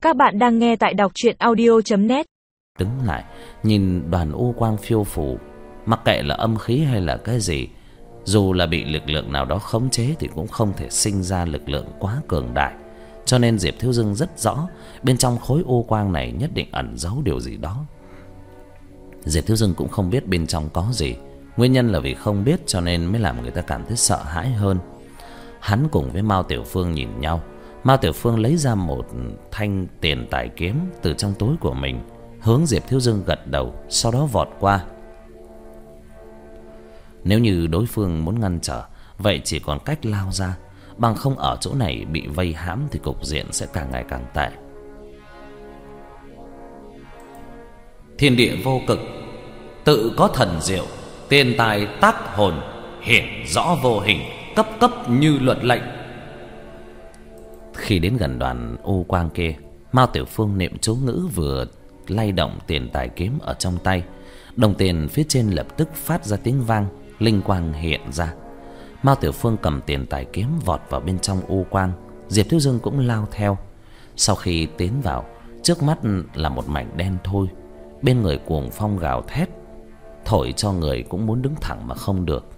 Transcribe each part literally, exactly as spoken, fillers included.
Các bạn đang nghe tại đọc truyện audio chấm net. Đứng lại nhìn đoàn u quang phiêu phù, mặc kệ là âm khí hay là cái gì, dù là bị lực lượng nào đó khống chế thì cũng không thể sinh ra lực lượng quá cường đại. Cho nên Diệp Thiếu Dương rất rõ bên trong khối u quang này nhất định ẩn giấu điều gì đó. Diệp Thiếu Dương cũng không biết bên trong có gì. Nguyên nhân là vì không biết cho nên mới làm người ta cảm thấy sợ hãi hơn. Hắn cùng với Mao Tiểu Phương nhìn nhau. Mao Tiểu Phương lấy ra một thanh tiền tài kiếm từ trong túi của mình, hướng Diệp Thiếu Dương gật đầu, sau đó vọt qua. Nếu như đối phương muốn ngăn trở, vậy chỉ còn cách lao ra, bằng không ở chỗ này bị vây hãm thì cục diện sẽ càng ngày càng tệ. Thiên địa vô cực, tự có thần diệu, tiền tài tác hồn, hiển rõ vô hình, cấp cấp như luật lệnh. Khi đến gần đoàn u quang kia, Mao Tiểu Phương niệm chú ngữ vừa lay động tiền tài kiếm ở trong tay, đồng tiền phía trên lập tức phát ra tiếng vang, linh quang hiện ra. Mao Tiểu Phương cầm tiền tài kiếm vọt vào bên trong u quang, Diệp Thiếu Dương cũng lao theo. Sau khi tiến vào, trước mắt là một mảnh đen thui, bên người cuồng phong gào thét, thổi cho người cũng muốn đứng thẳng mà không được.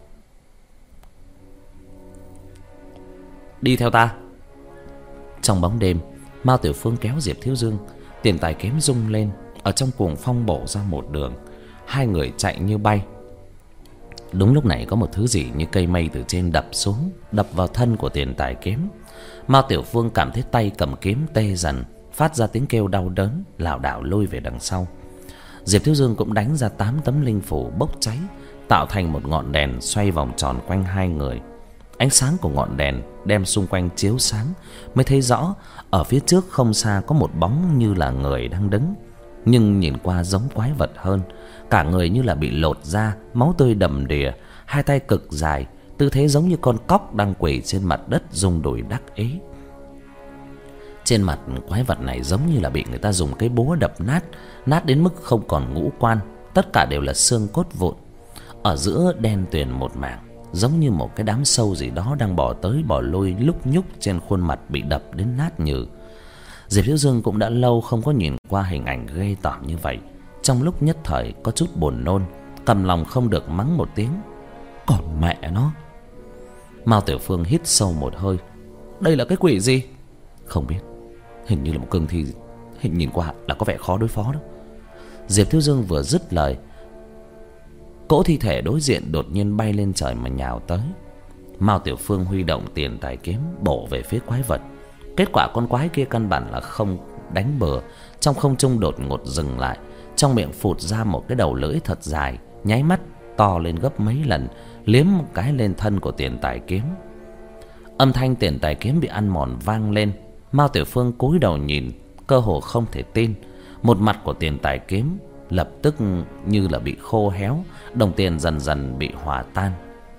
Đi theo ta. Trong bóng đêm, Mao Tiểu Phương kéo Diệp Thiếu Dương, tiền tài kiếm rung lên, ở trong cuồng phong bổ ra một đường, hai người chạy như bay. Đúng lúc này có một thứ gì như cây mây từ trên đập xuống, đập vào thân của tiền tài kiếm. Mao Tiểu Phương cảm thấy tay cầm kiếm tê dần, phát ra tiếng kêu đau đớn, lảo đảo lùi về đằng sau. Diệp Thiếu Dương cũng đánh ra tám tấm linh phủ bốc cháy, tạo thành một ngọn đèn xoay vòng tròn quanh hai người. Ánh sáng của ngọn đèn đem xung quanh chiếu sáng, mới thấy rõ ở phía trước không xa có một bóng như là người đang đứng, nhưng nhìn qua giống quái vật hơn. Cả người như là bị lột da, máu tươi đầm đìa, hai tay cực dài, tư thế giống như con cóc đang quỳ trên mặt đất rung đùi đắc ý. Trên mặt quái vật này giống như là bị người ta dùng cái búa đập nát, nát đến mức không còn ngũ quan, tất cả đều là xương cốt vụn. Ở giữa đen tuyền một mảng, giống như một cái đám sâu gì đó đang bò tới bò lui, lúc nhúc trên khuôn mặt bị đập đến nát nhừ. Diệp Thiếu Dương cũng đã lâu không có nhìn qua hình ảnh ghê tởm như vậy, trong lúc nhất thời có chút buồn nôn, cầm lòng không được mắng một tiếng: còn mẹ nó. Mao Tiểu Phương hít sâu một hơi. Đây là cái quỷ gì? Không biết, hình như là một cương thi, hình nhìn qua là có vẻ khó đối phó đó. Diệp Thiếu Dương vừa dứt lời, cỗ thi thể đối diện đột nhiên bay lên trời mà nhào tới. Mao Tiểu Phương huy động tiền tài kiếm bổ về phía quái vật. Kết quả con quái kia căn bản là không đánh bừa, trong không trung đột ngột dừng lại, trong miệng phụt ra một cái đầu lưỡi thật dài, nháy mắt to lên gấp mấy lần, liếm một cái lên thân của tiền tài kiếm. Âm thanh tiền tài kiếm bị ăn mòn vang lên. Mao Tiểu Phương cúi đầu nhìn, cơ hồ không thể tin, một mặt của tiền tài kiếm lập tức như là bị khô héo, đồng tiền dần dần bị hòa tan.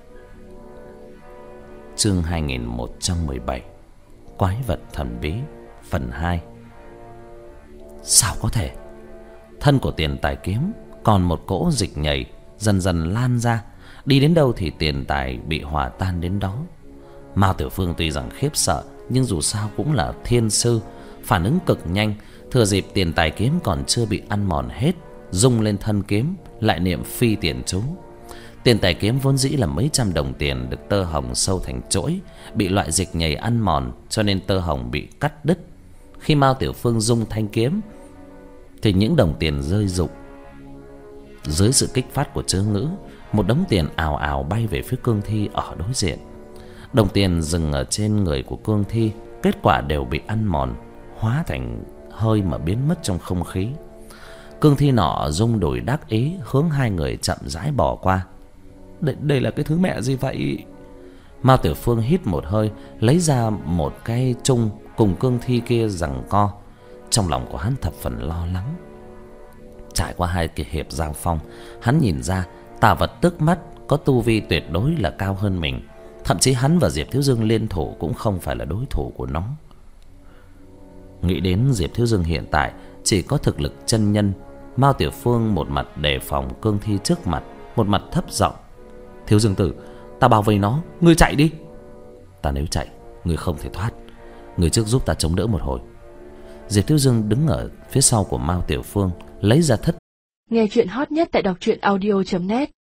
Chương hai nghìn một trăm mười bảy, Quái vật thần bí, phần hai. Sao có thể? Thân của tiền tài kiếm còn một cỗ dịch nhầy dần dần lan ra, đi đến đâu thì tiền tài bị hòa tan đến đó. Mao Tiểu Phương tuy rằng khiếp sợ, nhưng dù sao cũng là thiên sư, phản ứng cực nhanh, thừa dịp tiền tài kiếm còn chưa bị ăn mòn hết, rung lên thân kiếm, lại niệm phi tiền chú. Tiền tài kiếm vốn dĩ là mấy trăm đồng tiền được tơ hồng sâu thành chỗi, bị loại dịch nhầy ăn mòn, cho nên tơ hồng bị cắt đứt. Khi Mao Tiểu Phương rung thanh kiếm thì những đồng tiền rơi rụng. Dưới sự kích phát của chớ ngữ, một đống tiền ào ào bay về phía cương thi ở đối diện. Đồng tiền dừng ở trên người của cương thi, kết quả đều bị ăn mòn, hóa thành hơi mà biến mất trong không khí. Cương thi nọ rung đùi đắc ý, hướng hai người chậm rãi bỏ qua. Đây, đây là cái thứ mẹ gì vậy? Mao Tiểu Phương hít một hơi, lấy ra một cái chung cùng cương thi kia giằng co. Trong lòng của hắn thập phần lo lắng. Trải qua hai kỳ hiệp giao phong, hắn nhìn ra tà vật tức mắt có tu vi tuyệt đối là cao hơn mình. Thậm chí hắn và Diệp Thiếu Dương liên thủ cũng không phải là đối thủ của nó. Nghĩ đến Diệp Thiếu Dương hiện tại chỉ có thực lực chân nhân, Mao Tiểu Phương một mặt đề phòng cương thi trước mặt, một mặt thấp giọng: Thiếu Dương tử, ta bảo vệ nó, ngươi chạy đi. Ta nếu chạy, ngươi không thể thoát. Ngươi trước giúp ta chống đỡ một hồi. Diệp Thiếu Dương đứng ở phía sau của Mao Tiểu Phương, lấy ra thất. Nghe chuyện hot nhất tại đọc truyện audio chấm net.